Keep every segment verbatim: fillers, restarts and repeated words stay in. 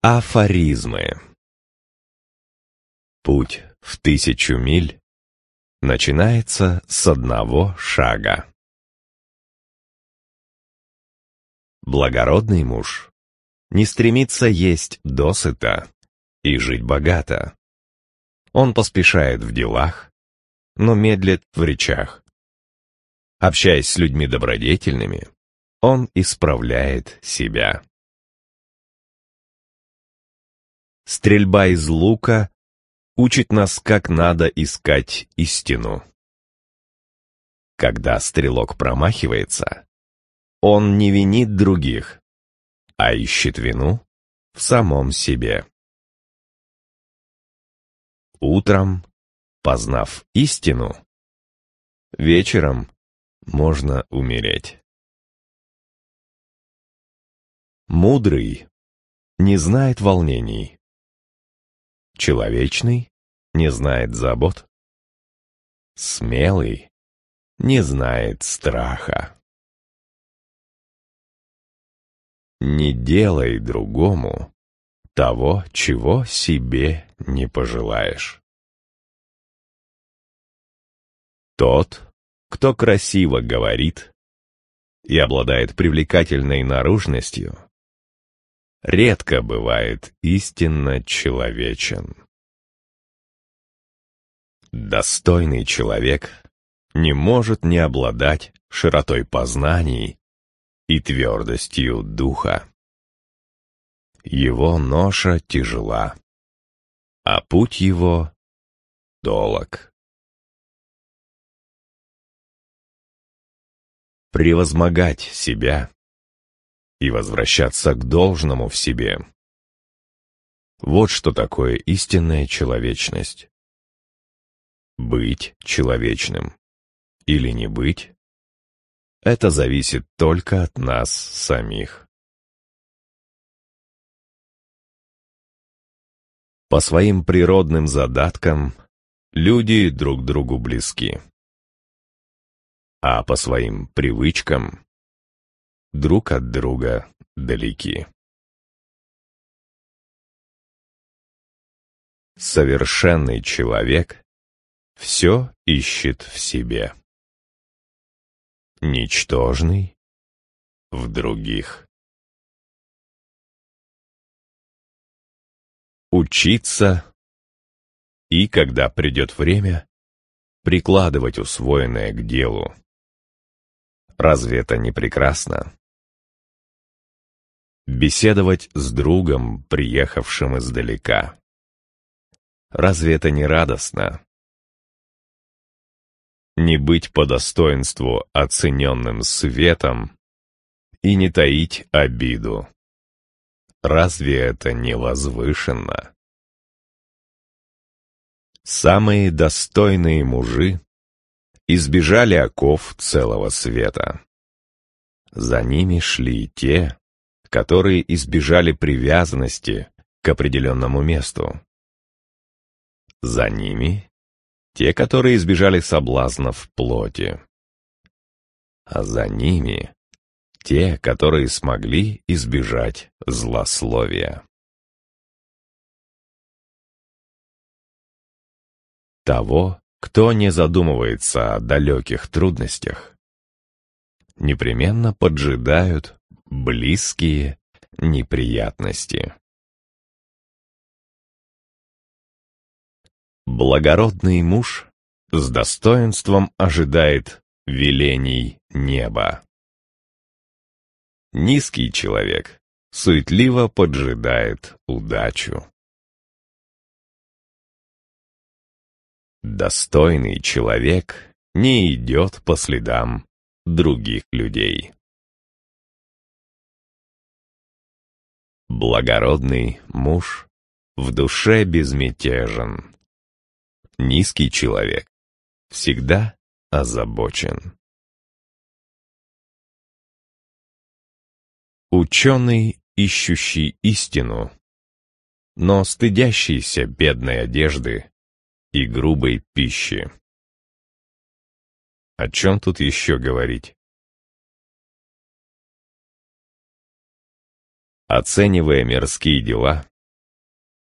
Афоризмы. Путь в тысячу миль начинается с одного шага. Благородный муж не стремится есть досыта и жить богато. Он поспешает в делах, но медлит в речах. Общаясь с людьми добродетельными, он исправляет себя. Стрельба из лука учит нас, как надо искать истину. Когда стрелок промахивается, он не винит других, а ищет вину в самом себе. Утром, познав истину, вечером можно умереть. Мудрый не знает волнений. Человечный не знает забот. Смелый не знает страха. Не делай другому того, чего себе не пожелаешь. Тот, кто красиво говорит и обладает привлекательной наружностью, редко бывает истинно человечен. Достойный человек не может не обладать широтой познаний и твердостью духа. Его ноша тяжела, а путь его долог. Превозмогать себя и возвращаться к должному в себе. Вот что такое истинная человечность. Быть человечным или не быть — это зависит только от нас самих. По своим природным задаткам люди друг другу близки, а по своим привычкам друг от друга далеки. Совершенный человек все ищет в себе. Ничтожный — в других. Учиться и, когда придет время, прикладывать усвоенное к делу. Разве это не прекрасно? Беседовать с другом, приехавшим издалека. Разве это не радостно? Не быть по достоинству оцененным светом и не таить обиду. Разве это не возвышенно? Самые достойные мужи избежали оков целого света. За ними шли те, которые избежали привязанности к определенному месту. За ними те, которые избежали соблазнов плоти. А за ними те, которые смогли избежать злословия. Того, кто не задумывается о далеких трудностях, непременно поджидают близкие неприятности. Благородный муж с достоинством ожидает велений неба. Низкий человек суетливо поджидает удачу. Достойный человек не идет по следам других людей. Благородный муж в душе безмятежен. Низкий человек всегда озабочен. Ученый, ищущий истину, но стыдящийся бедной одежды и грубой пищи. О чем тут еще говорить? Оценивая мирские дела,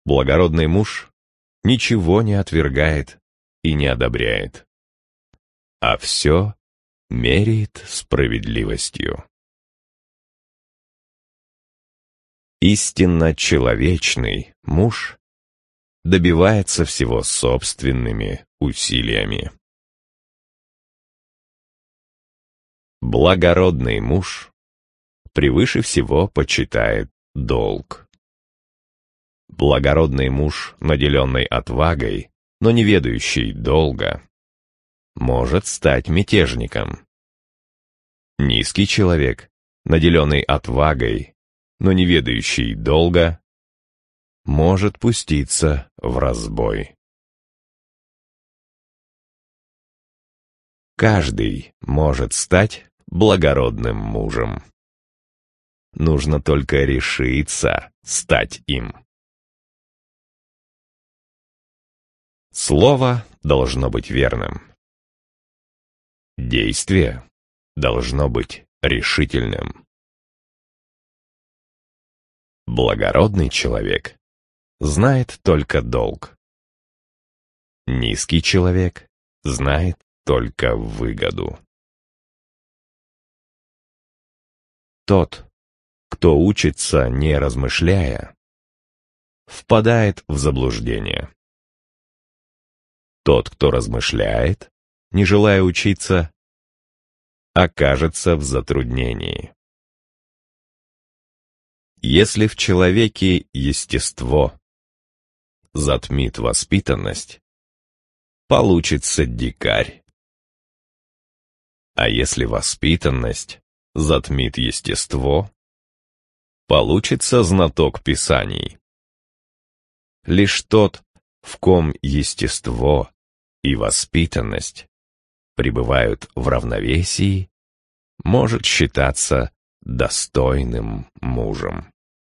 Благородный муж ничего не отвергает и не одобряет, а все меряет справедливостью. Истинно человечный муж добивается всего собственными усилиями. Благородный муж превыше всего почитает долг. Благородный муж, наделенный отвагой, но не ведающий долга, может стать мятежником. Низкий человек, наделенный отвагой, но не ведающий долга, может пуститься в разбой. Каждый может стать благородным мужем. Нужно только решиться стать им. Слово должно быть верным. Действие должно быть решительным. Благородный человек знает только долг. Низкий человек знает только выгоду. Тот, кто учится, не размышляя, впадает в заблуждение. Тот, кто размышляет, не желая учиться, окажется в затруднении. Если в человеке естество затмит воспитанность, получится дикарь. А если воспитанность затмит естество, получится знаток писаний. Лишь тот, в ком естество и воспитанность пребывают в равновесии, может считаться достойным мужем.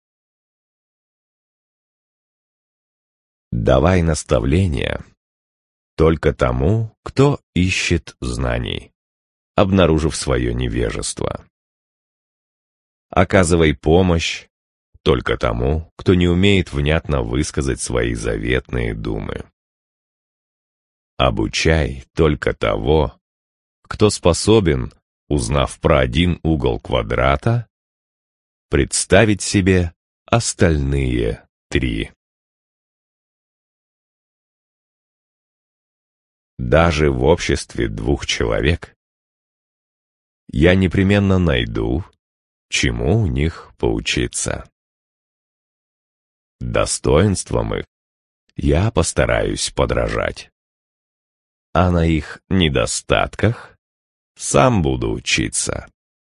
Давай наставления только тому, кто ищет знаний, обнаружив свое невежество. Оказывай помощь только тому, кто не умеет внятно высказать свои заветные думы. Обучай только того, кто способен, узнав про один угол квадрата, представить себе остальные три. Даже в обществе двух человек я непременно найду, чему у них поучиться. Достоинствам их я постараюсь подражать, а на их недостатках сам буду учиться.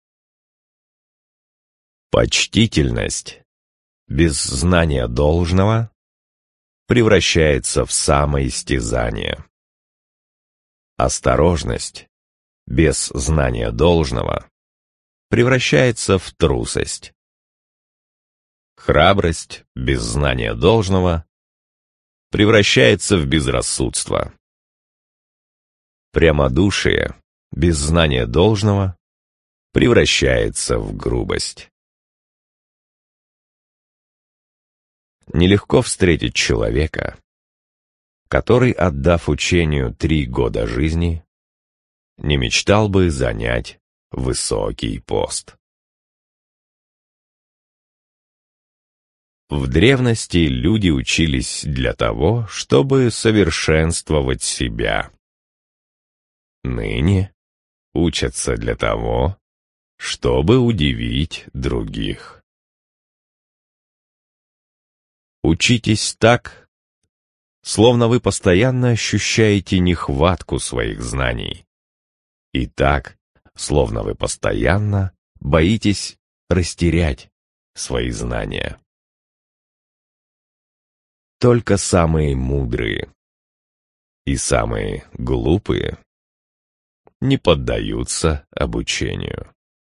Почтительность без знания должного превращается в самоистязание. Осторожность без знания должного превращается в трусость. Храбрость без знания должного превращается в безрассудство. Прямодушие без знания должного превращается в грубость. Нелегко встретить человека, который, отдав учению три года жизни, не мечтал бы занять высокий пост. В древности люди учились для того, чтобы совершенствовать себя. Ныне учатся для того, чтобы удивить других. Учитесь так, словно вы постоянно ощущаете нехватку своих знаний, и так, словно вы постоянно боитесь растерять свои знания. Только самые мудрые и самые глупые не поддаются обучению.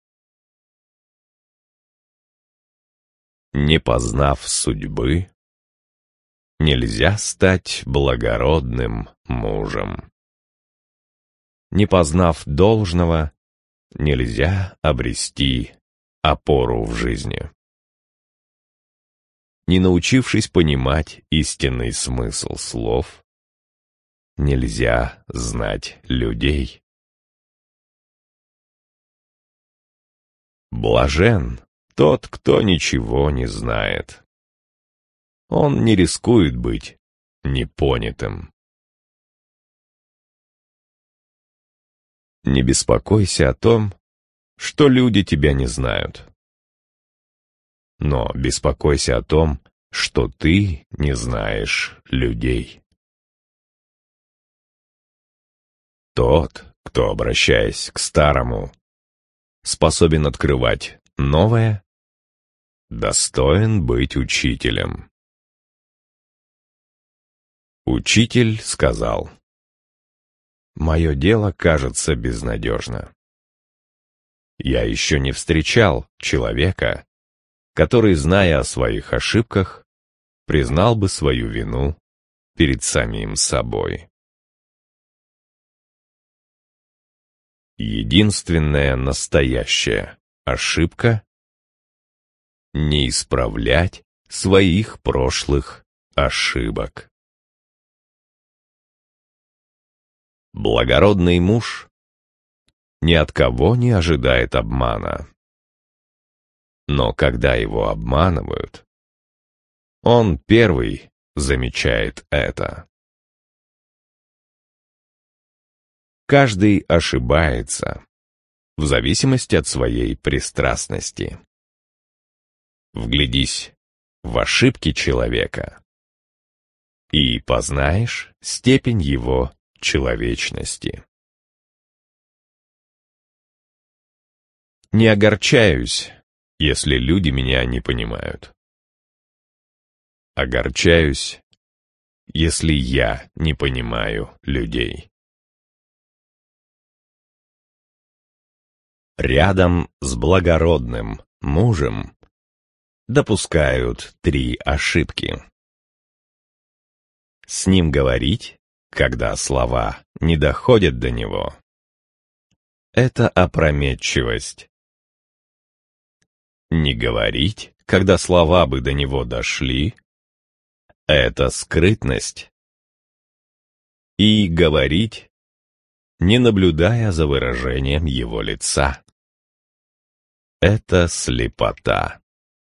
Не познав судьбы, нельзя стать благородным мужем. Не познав должного, нельзя обрести опору в жизни. не научившись понимать истинный смысл слов, нельзя знать людей. Блажен тот, кто ничего не знает. Он не рискует быть непонятым. Не беспокойся о том, что люди тебя не знают. Но беспокойся о том, что ты не знаешь людей. Тот, кто, обращаясь к старому, способен открывать новое, достоин быть учителем. Учитель сказал: «Мое дело кажется безнадежно. Я еще не встречал человека, который, зная о своих ошибках, признал бы свою вину перед самим собой». Единственная настоящая ошибка — не исправлять своих прошлых ошибок. Благородный муж ни от кого не ожидает обмана. Но когда его обманывают, он первый замечает это. Каждый ошибается в зависимости от своей пристрастности. Вглядись в ошибки человека и познаешь степень его человечности. Не огорчаюсь, если люди меня не понимают. Огорчаюсь, если я не понимаю людей. Рядом с благородным мужем допускают три ошибки. С ним говорить, когда слова не доходят до него, это опрометчивость. Не говорить, когда слова бы до него дошли, это скрытность. И говорить, не наблюдая за выражением его лица, это слепота.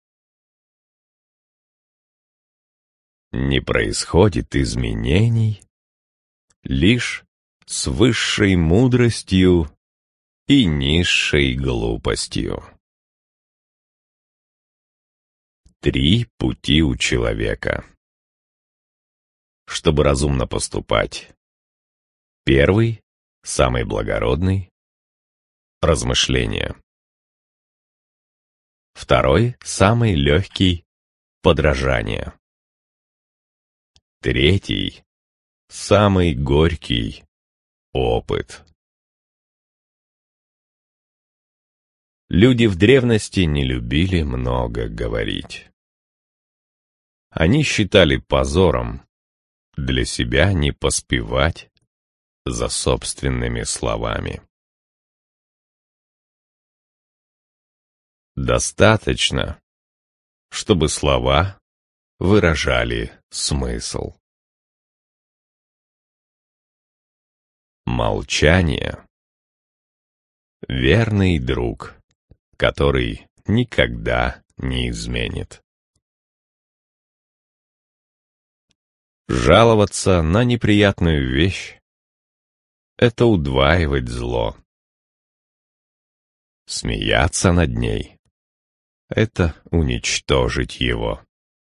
Не происходит изменений лишь с высшей мудростью и низшей глупостью. Три пути у человека, чтобы разумно поступать. Первый, самый благородный — размышление. Второй, самый легкий — подражание. Третий, самый горький — опыт. Люди в древности не любили много говорить. Они считали позором для себя не поспевать за собственными словами. Достаточно, чтобы слова выражали смысл. Молчание — верный друг, который никогда не изменит. Жаловаться на неприятную вещь — это удваивать зло. Смеяться над ней — это уничтожить его.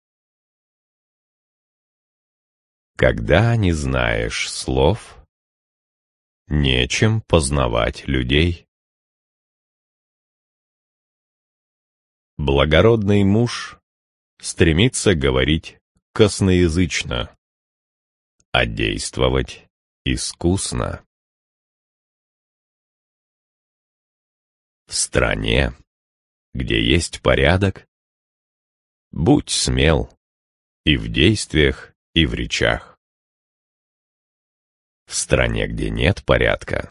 Когда не знаешь слов, нечем познавать людей. Благородный муж стремится говорить косноязычно, а действовать искусно. В стране, где есть порядок, будь смел и в действиях, и в речах. В стране, где нет порядка,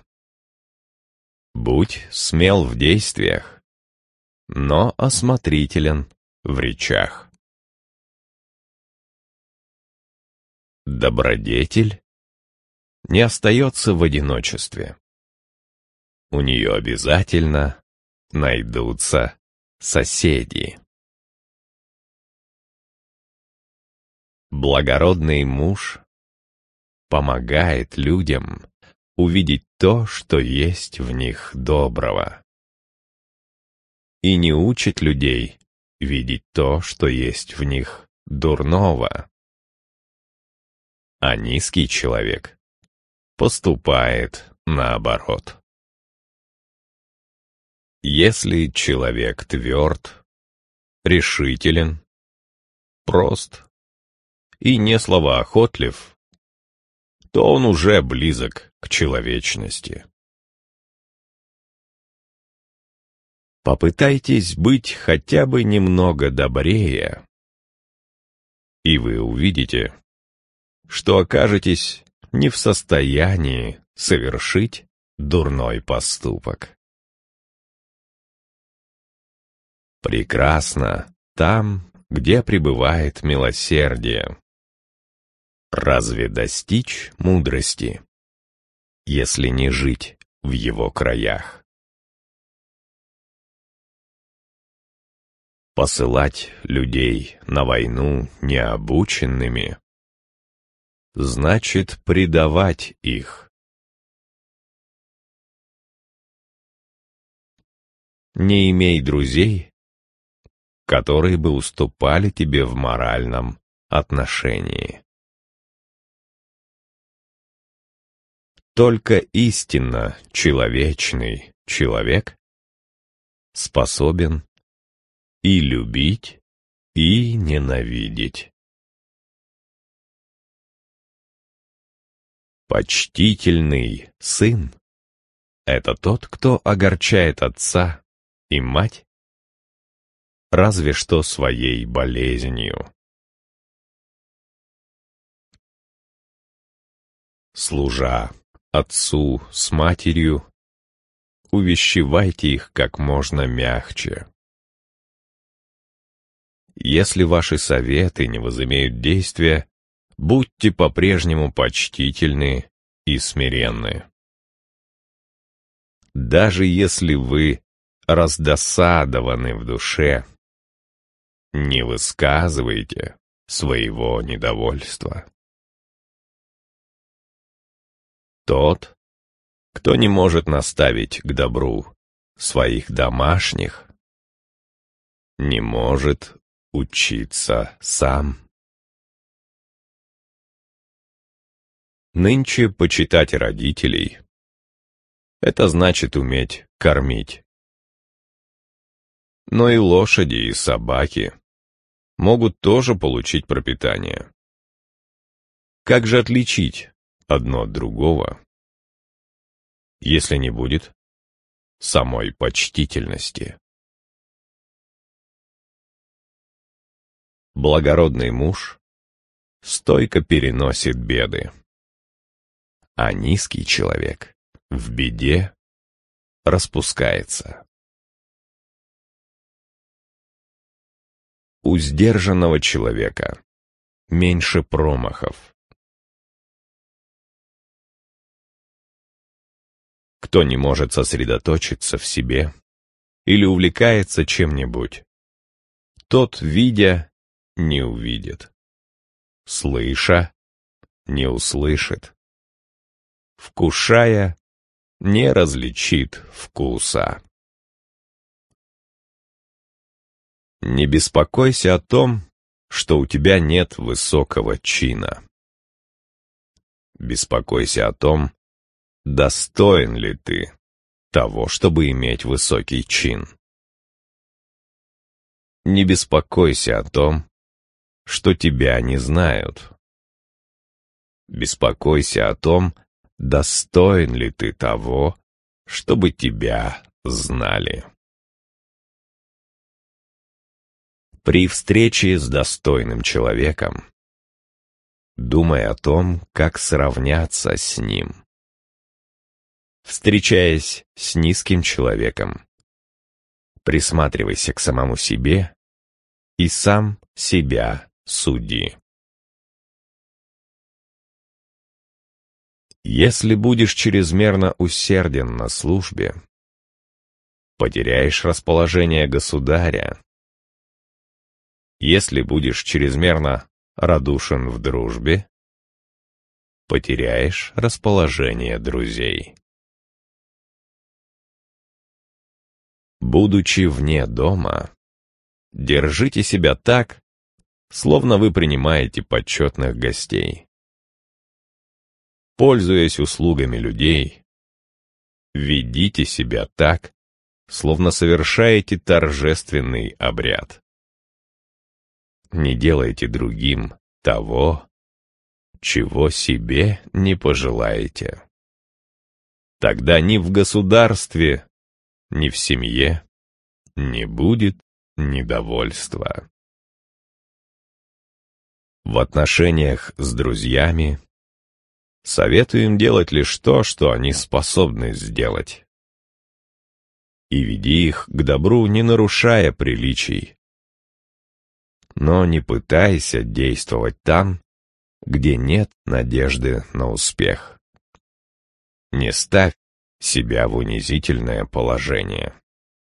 будь смел в действиях, но осмотрителен в речах. добродетель не остается в одиночестве. У нее обязательно найдутся соседи. Благородный муж помогает людям увидеть то, что есть в них доброго, и не учит людей видеть то, что есть в них дурного. А низкий человек поступает наоборот. Если человек тверд, решителен, прост и не словоохотлив, то он уже близок к человечности. Попытайтесь быть хотя бы немного добрее, и вы увидите, что окажетесь не в состоянии совершить дурной поступок. Прекрасно там, где пребывает милосердие. Разве достичь мудрости, если не жить в его краях? Посылать людей на войну необученными значит предавать их. Не имей друзей, которые бы уступали тебе в моральном отношении. Только истинно человечный человек способен и любить, и ненавидеть. Почтительный сын — это тот, кто огорчает отца и мать разве что своей болезнью. Служа отцу с матерью, увещевайте их как можно мягче. Если ваши советы не возымеют действия, будьте по-прежнему почтительны и смиренны. Даже если вы раздосадованы в душе, не высказывайте своего недовольства. Тот, кто не может наставить к добру своих домашних, не может учиться сам. Нынче почитать родителей — это значит уметь кормить. Но и лошади, и собаки могут тоже получить пропитание. Как же отличить одно от другого, если не будет самой почтительности? Благородный муж стойко переносит беды, а низкий человек в беде распускается. У сдержанного человека меньше промахов. Кто не может сосредоточиться в себе или увлекается чем-нибудь, тот, видя, не увидит, слыша, не услышит, вкушая, не различит вкуса. Не беспокойся о том, что у тебя нет высокого чина. Беспокойся о том, достоин ли ты того, чтобы иметь высокий чин. Не беспокойся о том, что тебя не знают. Беспокойся о том, достоин ли ты того, чтобы тебя знали. При встрече с достойным человеком думай о том, как сравняться с ним. Встречаясь с низким человеком, присматривайся к самому себе и сам себя суди. Если будешь чрезмерно усерден на службе, потеряешь расположение государя. Если будешь чрезмерно радушен в дружбе, потеряешь расположение друзей. Будучи вне дома, держите себя так, словно вы принимаете почетных гостей. Пользуясь услугами людей, ведите себя так, словно совершаете торжественный обряд. Не делайте другим того, чего себе не пожелаете. Тогда ни в государстве, ни в семье не будет недовольства. В отношениях с друзьями советуем делать лишь то, что они способны сделать. И веди их к добру, не нарушая приличий. Но не пытайся действовать там, где нет надежды на успех. Не ставь себя в унизительное положение.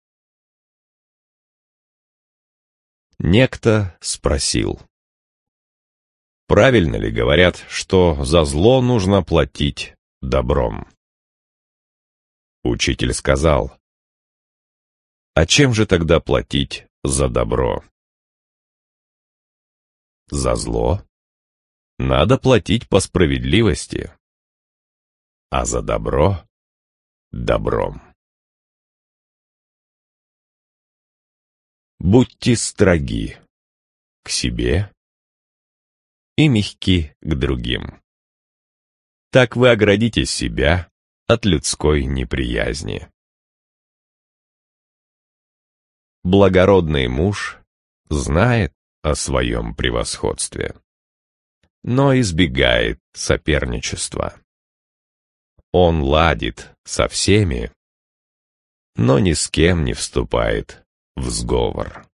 Некто спросил: правильно ли говорят, что за зло нужно платить добром? Учитель сказал: а чем же тогда платить за добро? За зло надо платить по справедливости, а за добро — добром. Будьте строги к себе и мягки к другим. Так вы оградите себя от людской неприязни. Благородный муж знает о своем превосходстве, но избегает соперничества. Он ладит со всеми, но ни с кем не вступает в сговор.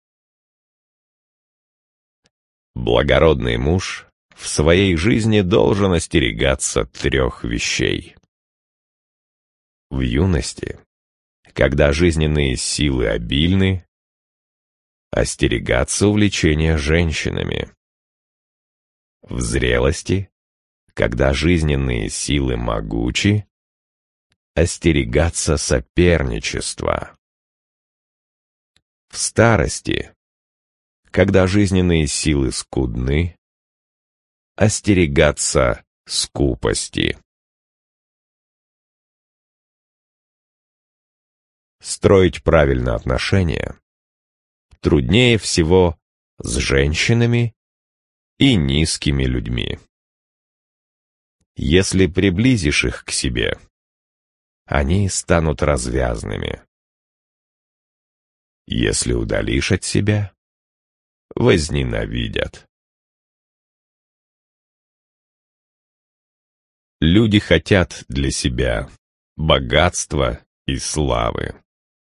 Благородный муж в своей жизни должен остерегаться трех вещей. В юности, когда жизненные силы обильны, остерегаться увлечения женщинами. В зрелости, когда жизненные силы могучи, остерегаться соперничества. В старости, когда жизненные силы скудны, остерегаться скупости. Строить правильно отношения труднее всего с женщинами и низкими людьми. Если приблизишь их к себе, они станут развязными. Если удалишь от себя, возненавидят. Люди хотят для себя богатства и славы.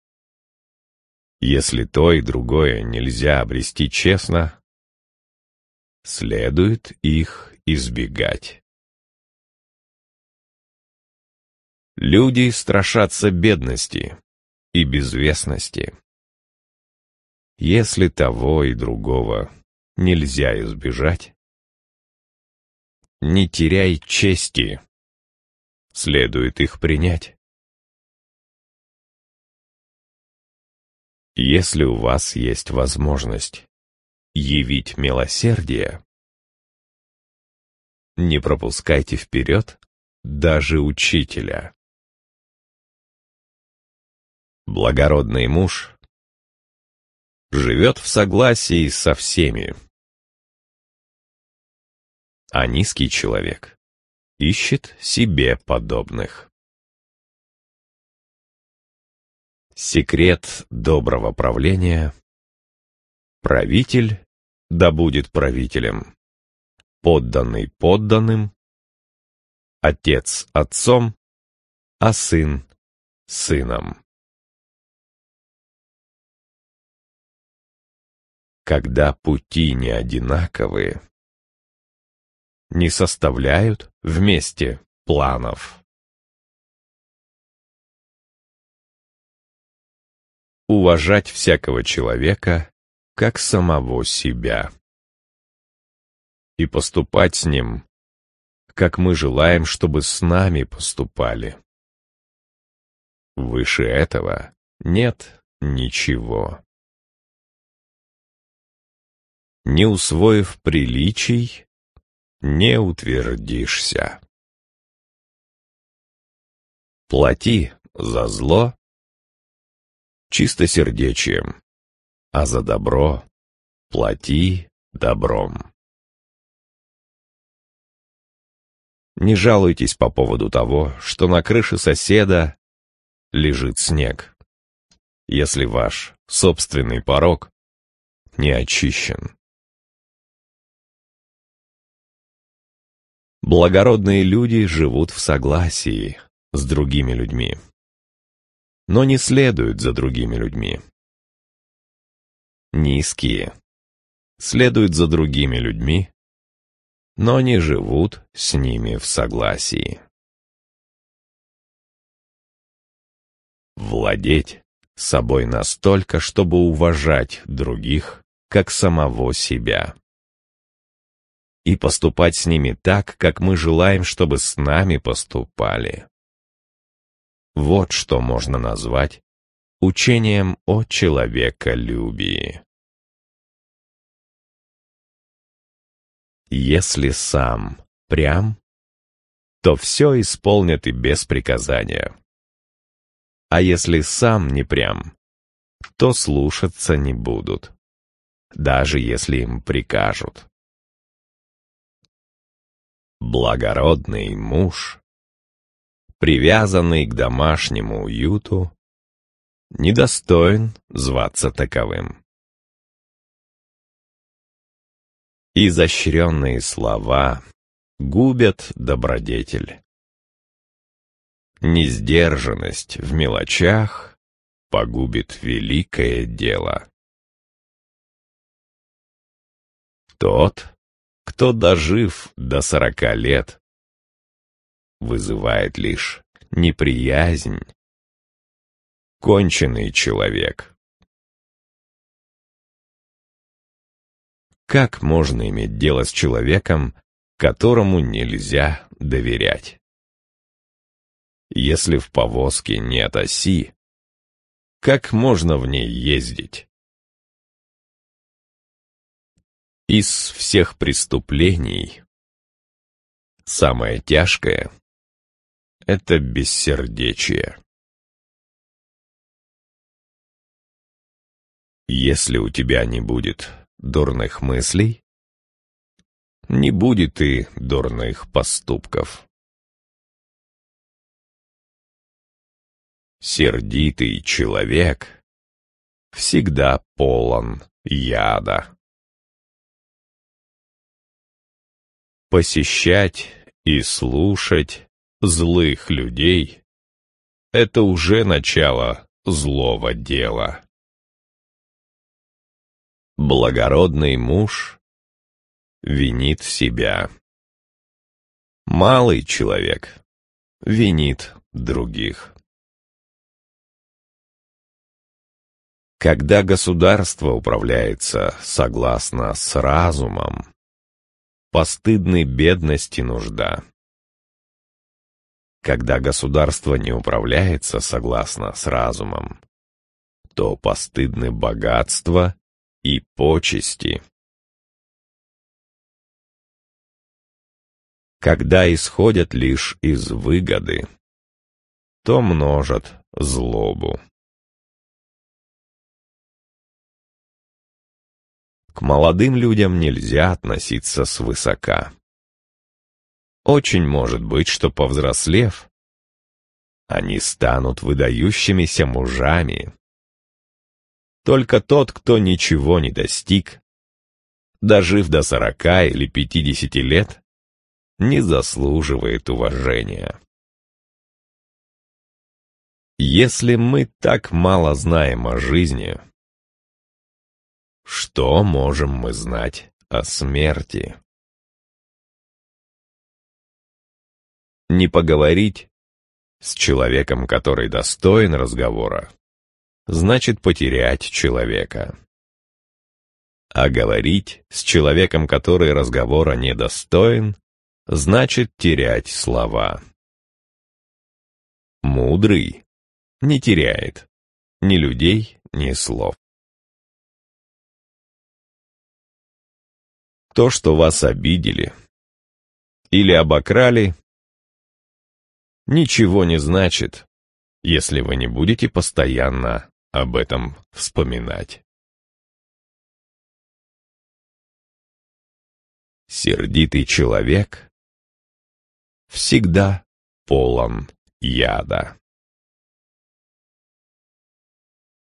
Если то и другое нельзя обрести честно, следует их избегать. Люди страшатся бедности и безвестности. Если того и другого нельзя избежать, не теряй чести, следует их принять. Если у вас есть возможность явить милосердие, не пропускайте вперед даже учителя. Благородный муж живет в согласии со всеми, а низкий человек ищет себе подобных. Секрет доброго правления: правитель да будет правителем, подданный подданным, отец отцом, а сын сыном. Когда пути не одинаковые, не составляют вместе планов. Уважать всякого человека, как самого себя. И поступать с ним, как мы желаем, чтобы с нами поступали. Выше этого нет ничего. Не усвоив приличий, не утвердишься. Плати за зло чистосердечием, а за добро плати добром. Не жалуйтесь по поводу того, что на крыше соседа лежит снег, если ваш собственный порог не очищен. Благородные люди живут в согласии с другими людьми, но не следуют за другими людьми. Низкие следуют за другими людьми, но не живут с ними в согласии. Владеть собой настолько, чтобы уважать других, как самого себя. И поступать с ними так, как мы желаем, чтобы с нами поступали. Вот что можно назвать учением о человеколюбии. Если сам прям, то все исполнят и без приказания. А если сам не прям, то слушаться не будут, даже если им прикажут. Благородный муж, привязанный к домашнему уюту, недостоин зваться таковым. Изощренные слова губят добродетель. Несдержанность в мелочах погубит великое дело. Тот, кто, дожив до сорока лет, вызывает лишь неприязнь, конченый человек. Как можно иметь дело с человеком, которому нельзя доверять? Если в повозке нет оси, как можно в ней ездить? Из всех преступлений самое тяжкое — это бессердечие. Если у тебя не будет дурных мыслей, не будет и дурных поступков. Сердитый человек всегда полон яда. Посещать и слушать злых людей — это уже начало злого дела. Благородный муж винит себя. Малый человек винит других. Когда государство управляется согласно с разумом, постыдны бедность и нужда. Когда государство не управляется согласно с разумом, то постыдны богатство и почести. Когда исходят лишь из выгоды, то множат злобу. К молодым людям нельзя относиться свысока. Очень может быть, что, повзрослев, они станут выдающимися мужами. Только тот, кто ничего не достиг, дожив до сорока или пятидесяти лет, не заслуживает уважения. Если мы так мало знаем о жизни, что можем мы знать о смерти? Не поговорить с человеком, который достоин разговора, значит потерять человека. А говорить с человеком, который разговора недостоин, значит терять слова. Мудрый не теряет ни людей, ни слов. То, что вас обидели или обокрали, ничего не значит, если вы не будете постоянно об этом вспоминать. Сердитый человек всегда полон яда.